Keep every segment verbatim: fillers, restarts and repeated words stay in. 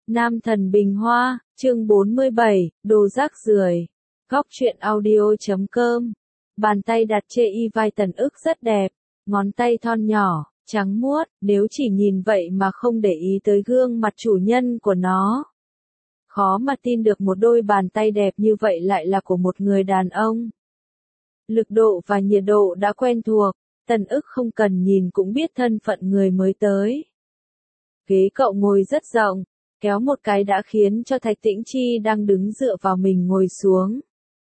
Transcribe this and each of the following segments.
Nam thần bình hoa, chương bốn mươi bảy, đồ rác rưởi. Góc truyện audio chấm com. Bàn tay đặt trên y vai Tần Ức rất đẹp, ngón tay thon nhỏ, trắng muốt, nếu chỉ nhìn vậy mà không để ý tới gương mặt chủ nhân của nó. Khó mà tin được một đôi bàn tay đẹp như vậy lại là của một người đàn ông. Lực độ và nhiệt độ đã quen thuộc, Tần Ức không cần nhìn cũng biết thân phận người mới tới. Ghế cậu ngồi rất rộng, kéo một cái đã khiến cho Thạch Tĩnh Chi đang đứng dựa vào mình ngồi xuống.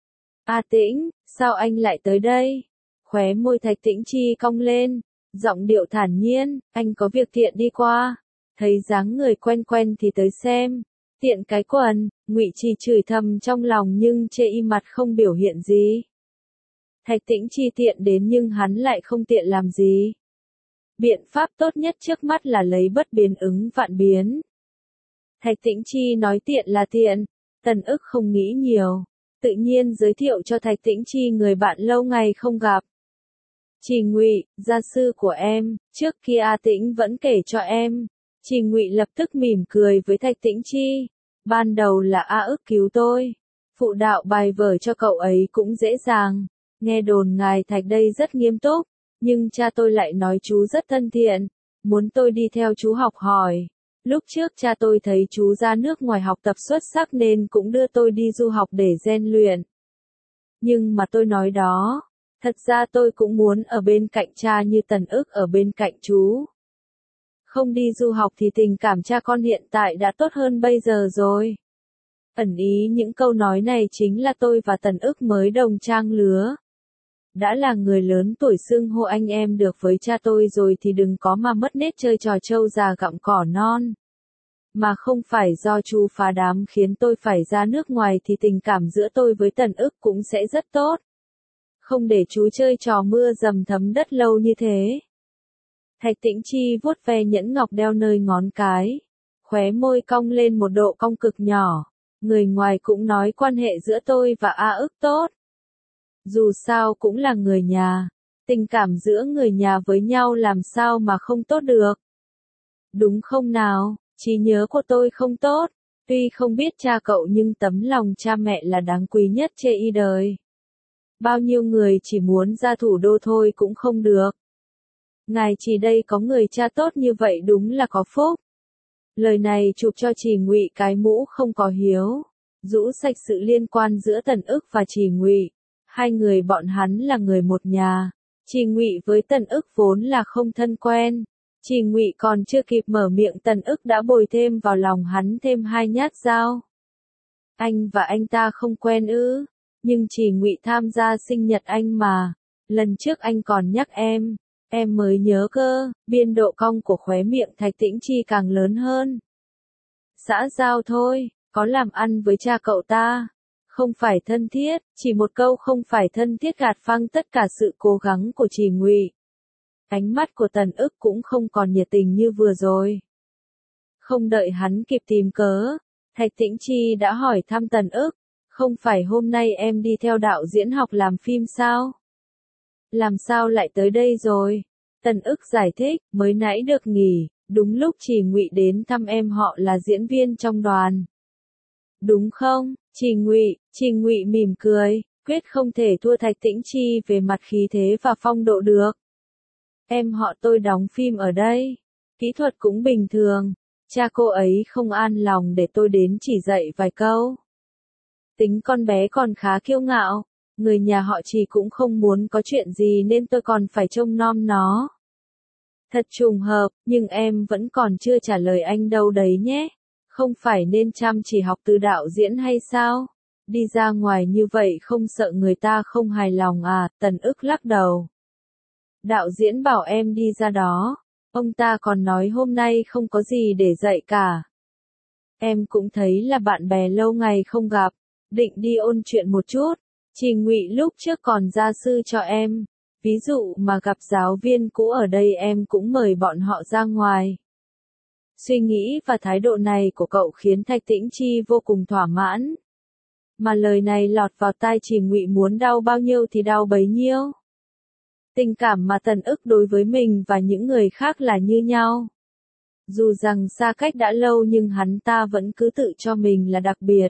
A Tĩnh, sao anh lại tới đây? Khóe môi Thạch Tĩnh Chi cong lên, giọng điệu thản nhiên, anh có việc tiện đi qua. Thấy dáng người quen quen thì tới xem. Tiện cái quần, Ngụy Trì chửi thầm trong lòng nhưng chê im mặt không biểu hiện gì. Thạch Tĩnh Chi tiện đến nhưng hắn lại không tiện làm gì. Biện pháp tốt nhất trước mắt là lấy bất biến ứng vạn biến. Thạch Tĩnh Chi nói tiện là tiện, Tần Ức không nghĩ nhiều, tự nhiên giới thiệu cho Thạch Tĩnh Chi người bạn lâu ngày không gặp. Trì Ngụy, gia sư của em, trước kia A Tĩnh vẫn kể cho em. Trì Ngụy lập tức mỉm cười với Thạch Tĩnh Chi, ban đầu là A Ức cứu tôi, phụ đạo bài vở cho cậu ấy cũng dễ dàng. Nghe đồn ngài Thạch đây rất nghiêm túc, nhưng cha tôi lại nói chú rất thân thiện, muốn tôi đi theo chú học hỏi. Lúc trước cha tôi thấy chú ra nước ngoài học tập xuất sắc nên cũng đưa tôi đi du học để rèn luyện. Nhưng mà tôi nói đó, thật ra tôi cũng muốn ở bên cạnh cha như Tần Ức ở bên cạnh chú. Không đi du học thì tình cảm cha con hiện tại đã tốt hơn bây giờ rồi. Ẩn ý những câu nói này chính là tôi và Tần Ức mới đồng trang lứa. Đã là người lớn tuổi xưng hô anh em được với cha tôi rồi thì đừng có mà mất nết chơi trò trâu già gặm cỏ non. Mà không phải do chú phá đám khiến tôi phải ra nước ngoài thì tình cảm giữa tôi với Tần Ức cũng sẽ rất tốt. Không để chú chơi trò mưa dầm thấm đất lâu như thế. Thạch Tĩnh Chi vuốt ve nhẫn ngọc đeo nơi ngón cái. Khóe môi cong lên một độ cong cực nhỏ. Người ngoài cũng nói quan hệ giữa tôi và A Ức tốt. Dù sao cũng là người nhà, tình cảm giữa người nhà với nhau làm sao mà không tốt được. Đúng không nào, trí nhớ của tôi không tốt, tuy không biết cha cậu nhưng tấm lòng cha mẹ là đáng quý nhất trên y đời. Bao nhiêu người chỉ muốn ra thủ đô thôi cũng không được. Ngài chỉ đây có người cha tốt như vậy đúng là có phúc. Lời này chụp cho Trì Ngụy cái mũ không có hiếu, rũ sạch sự liên quan giữa Tần Ức và Trì Ngụy. Hai người bọn hắn là người một nhà. Trì Ngụy với Tần Ức vốn là không thân quen. Trì Ngụy còn chưa kịp mở miệng Tần Ức đã bồi thêm vào lòng hắn thêm hai nhát dao. Anh và anh ta không quen ư? Nhưng Trì Ngụy tham gia sinh nhật anh mà. Lần trước anh còn nhắc em. Em mới nhớ cơ. Biên độ cong của khóe miệng Thạch Tĩnh Chi càng lớn hơn. Xã giao thôi, có làm ăn với cha cậu ta. Không phải thân thiết, chỉ một câu không phải thân thiết gạt phăng tất cả sự cố gắng của Trì Ngụy. Ánh mắt của Tần Ức cũng không còn nhiệt tình như vừa rồi. Không đợi hắn kịp tìm cớ, Thạch Tĩnh Chi đã hỏi thăm Tần Ức, không phải hôm nay em đi theo đạo diễn học làm phim sao? Làm sao lại tới đây rồi? Tần Ức giải thích, mới nãy được nghỉ, đúng lúc Trì Ngụy đến thăm em họ là diễn viên trong đoàn. Đúng không? Trì Ngụy, Trì Ngụy mỉm cười, quyết không thể thua Thạch Tĩnh Chi về mặt khí thế và phong độ được. Em họ tôi đóng phim ở đây, kỹ thuật cũng bình thường, cha cô ấy không an lòng để tôi đến chỉ dạy vài câu. Tính con bé còn khá kiêu ngạo, người nhà họ Trì cũng không muốn có chuyện gì nên tôi còn phải trông nom nó. Thật trùng hợp, nhưng em vẫn còn chưa trả lời anh đâu đấy nhé. Không phải nên chăm chỉ học từ đạo diễn hay sao? Đi ra ngoài như vậy không sợ người ta không hài lòng à? Tần Ức lắc đầu. Đạo diễn bảo em đi ra đó. Ông ta còn nói hôm nay không có gì để dạy cả. Em cũng thấy là bạn bè lâu ngày không gặp. Định đi ôn chuyện một chút. Trì Ngụy lúc trước còn gia sư cho em. Ví dụ mà gặp giáo viên cũ ở đây em cũng mời bọn họ ra ngoài. Suy nghĩ và thái độ này của cậu khiến Thạch Tĩnh Chi vô cùng thỏa mãn. Mà lời này lọt vào tai Trì Ngụy muốn đau bao nhiêu thì đau bấy nhiêu. Tình cảm mà Tần Ức đối với mình và những người khác là như nhau. Dù rằng xa cách đã lâu nhưng hắn ta vẫn cứ tự cho mình là đặc biệt.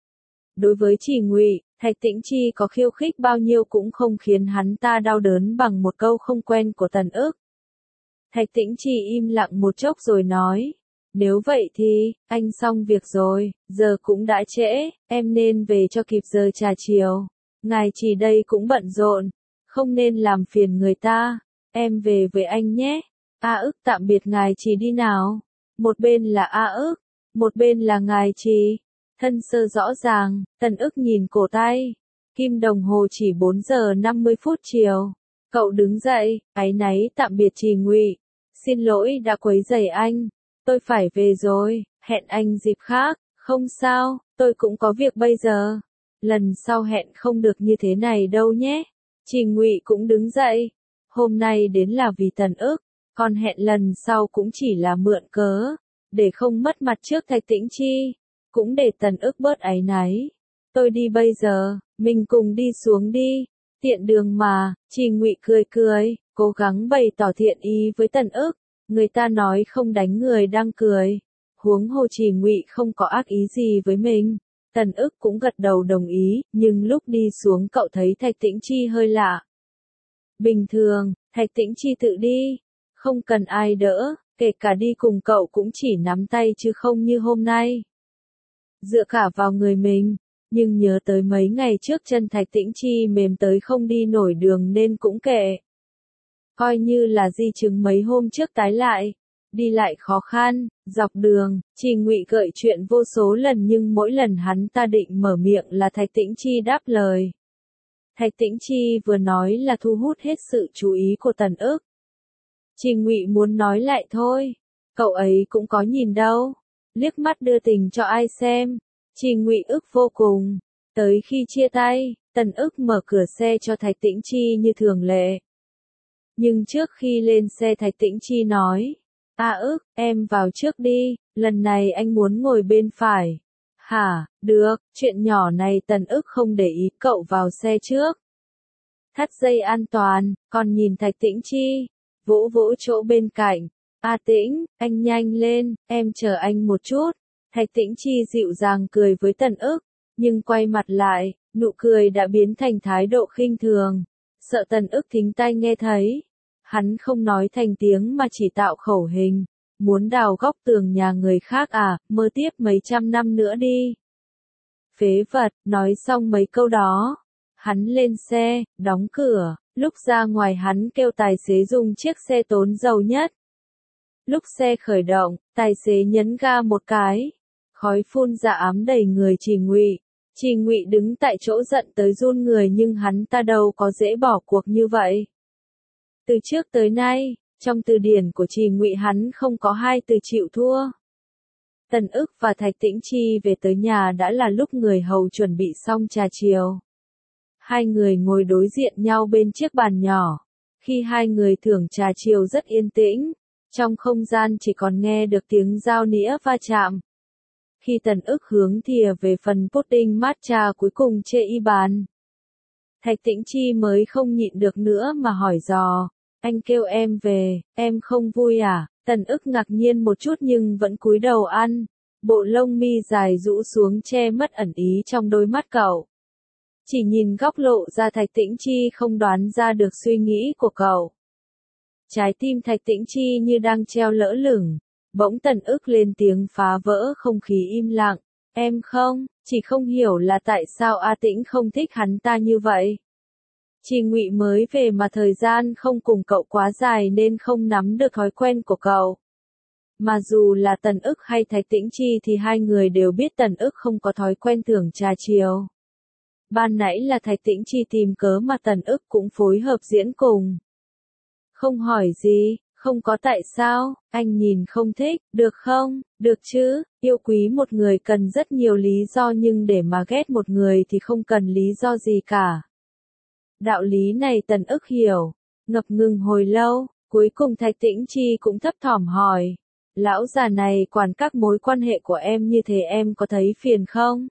Đối với Trì Ngụy, Thạch Tĩnh Chi có khiêu khích bao nhiêu cũng không khiến hắn ta đau đớn bằng một câu không quen của Tần Ức. Thạch Tĩnh Chi im lặng một chốc rồi nói, nếu vậy thì, anh xong việc rồi, giờ cũng đã trễ, em nên về cho kịp giờ trà chiều. Ngài Trì đây cũng bận rộn, không nên làm phiền người ta, em về với anh nhé. A Ức tạm biệt Ngài Trì đi nào. Một bên là A Ức, một bên là Ngài Trì. Thân sơ rõ ràng, Tần Ức nhìn cổ tay. Kim đồng hồ chỉ bốn giờ năm mươi phút chiều. Cậu đứng dậy, áy náy tạm biệt Trì Ngụy. Xin lỗi đã quấy rầy anh. Tôi phải về rồi, hẹn anh dịp khác. Không sao, tôi cũng có việc bây giờ. Lần sau hẹn không được như thế này đâu nhé. Trì Ngụy cũng đứng dậy. Hôm nay đến là vì Tần Ức, còn hẹn lần sau cũng chỉ là mượn cớ, để không mất mặt trước Thạch Tĩnh Chi, cũng để Tần Ức bớt áy náy. Tôi đi bây giờ, mình cùng đi xuống đi, tiện đường mà. Trì Ngụy cười cười, cố gắng bày tỏ thiện ý với Tần Ức, người ta nói không đánh người đang cười, huống hồ Trì Ngụy không có ác ý gì với mình. Tần Ức cũng gật đầu đồng ý, nhưng lúc đi xuống cậu thấy Thạch Tĩnh Chi hơi lạ. Bình thường, Thạch Tĩnh Chi tự đi, không cần ai đỡ, kể cả đi cùng cậu cũng chỉ nắm tay chứ không như hôm nay. Dựa cả vào người mình, nhưng nhớ tới mấy ngày trước chân Thạch Tĩnh Chi mềm tới không đi nổi đường nên cũng kệ. Coi như là di chứng mấy hôm trước tái lại, đi lại khó khăn, dọc đường, Trì Ngụy gợi chuyện vô số lần nhưng mỗi lần hắn ta định mở miệng là Thạch Tĩnh Chi đáp lời. Thạch Tĩnh Chi vừa nói là thu hút hết sự chú ý của Tần Ức. Trì Ngụy muốn nói lại thôi, cậu ấy cũng có nhìn đâu, liếc mắt đưa tình cho ai xem. Trì Ngụy ức vô cùng. Tới khi chia tay, Tần Ức mở cửa xe cho Thạch Tĩnh Chi như thường lệ. Nhưng trước khi lên xe Thạch Tĩnh Chi nói, A Ức, em vào trước đi, lần này anh muốn ngồi bên phải. Hả, được, chuyện nhỏ này Tần Ức không để ý, cậu vào xe trước. Thắt dây an toàn, còn nhìn Thạch Tĩnh Chi, vỗ vỗ chỗ bên cạnh. A Tĩnh, anh nhanh lên, em chờ anh một chút. Thạch Tĩnh Chi dịu dàng cười với Tần Ức, nhưng quay mặt lại, nụ cười đã biến thành thái độ khinh thường. Sợ Tần Ức thính tai nghe thấy. Hắn không nói thành tiếng mà chỉ tạo khẩu hình. Muốn đào góc tường nhà người khác à, mơ tiếp mấy trăm năm nữa đi. Phế vật, nói xong mấy câu đó. Hắn lên xe, đóng cửa, lúc ra ngoài hắn kêu tài xế dùng chiếc xe tốn dầu nhất. Lúc xe khởi động, tài xế nhấn ga một cái. Khói phun ra ám đầy người Trì Ngụy. Trì Ngụy đứng tại chỗ giận tới run người nhưng hắn ta đâu có dễ bỏ cuộc như vậy. Từ trước tới nay, trong từ điển của Trì Ngụy hắn không có hai từ chịu thua. Tần Ức và Thạch Tĩnh Chi về tới nhà đã là lúc người hầu chuẩn bị xong trà chiều. Hai người ngồi đối diện nhau bên chiếc bàn nhỏ. Khi hai người thưởng trà chiều rất yên tĩnh, trong không gian chỉ còn nghe được tiếng dao nĩa va chạm. Khi Tần Ức hướng thìa về phần pudding matcha cuối cùng chê y bàn, Thạch Tĩnh Chi mới không nhịn được nữa mà hỏi dò, anh kêu em về, em không vui à? Tần Ức ngạc nhiên một chút nhưng vẫn cúi đầu ăn, bộ lông mi dài rũ xuống che mất ẩn ý trong đôi mắt cậu. Chỉ nhìn góc lộ ra Thạch Tĩnh Chi không đoán ra được suy nghĩ của cậu. Trái tim Thạch Tĩnh Chi như đang treo lỡ lửng, bỗng Tần Ức lên tiếng phá vỡ không khí im lặng, em không, chỉ không hiểu là tại sao A Tĩnh không thích hắn ta như vậy. Trì Ngụy mới về mà thời gian không cùng cậu quá dài nên không nắm được thói quen của cậu. Mà dù là Tần Ức hay Thạch Tĩnh Chi thì hai người đều biết Tần Ức không có thói quen thưởng trà chiều. Ban nãy là Thạch Tĩnh Chi tìm cớ mà Tần Ức cũng phối hợp diễn cùng. Không hỏi gì, không có tại sao, anh nhìn không thích, được không, được chứ, yêu quý một người cần rất nhiều lý do nhưng để mà ghét một người thì không cần lý do gì cả. Đạo lý này Tần Ức hiểu, ngập ngừng hồi lâu, cuối cùng Thạch Tĩnh Chi cũng thấp thỏm hỏi, lão già này quản các mối quan hệ của em như thế em có thấy phiền không?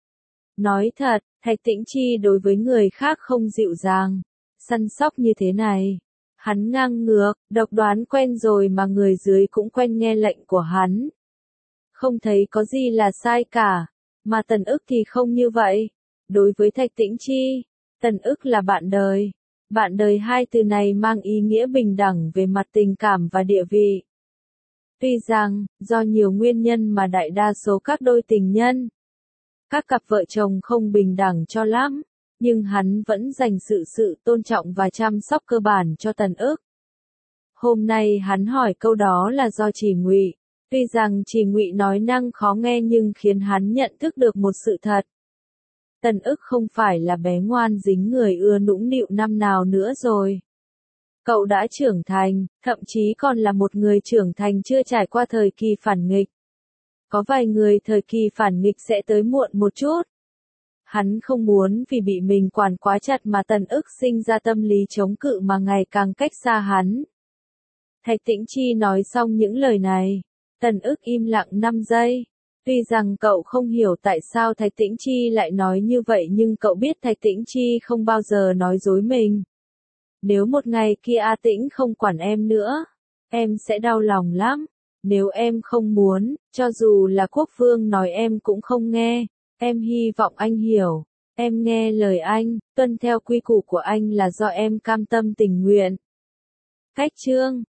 Nói thật, Thạch Tĩnh Chi đối với người khác không dịu dàng, săn sóc như thế này. Hắn ngang ngược, độc đoán quen rồi mà người dưới cũng quen nghe lệnh của hắn. Không thấy có gì là sai cả, mà Tần Ức thì không như vậy. Đối với Thạch Tĩnh Chi, Tần Ức là bạn đời. Bạn đời hai từ này mang ý nghĩa bình đẳng về mặt tình cảm và địa vị. Tuy rằng, do nhiều nguyên nhân mà đại đa số các đôi tình nhân, các cặp vợ chồng không bình đẳng cho lắm, nhưng hắn vẫn dành sự sự tôn trọng và chăm sóc cơ bản cho Tần Ức. Hôm nay hắn hỏi câu đó là do Chỉ Ngụy. Tuy rằng Chỉ Ngụy nói năng khó nghe nhưng khiến hắn nhận thức được một sự thật. Tần Ức không phải là bé ngoan dính người ưa nũng nịu năm nào nữa rồi. Cậu đã trưởng thành, thậm chí còn là một người trưởng thành chưa trải qua thời kỳ phản nghịch. Có vài người thời kỳ phản nghịch sẽ tới muộn một chút. Hắn không muốn vì bị mình quản quá chặt mà Tần Ức sinh ra tâm lý chống cự mà ngày càng cách xa hắn. Thạch Tĩnh Chi nói xong những lời này, Tần Ức im lặng năm giây. Tuy rằng cậu không hiểu tại sao Thạch Tĩnh Chi lại nói như vậy nhưng cậu biết Thạch Tĩnh Chi không bao giờ nói dối mình. Nếu một ngày kia A Tĩnh không quản em nữa, em sẽ đau lòng lắm. Nếu em không muốn, cho dù là Quốc Vương nói em cũng không nghe. Em hy vọng anh hiểu. Em nghe lời anh, tuân theo quy củ của anh là do em cam tâm tình nguyện. Cách chương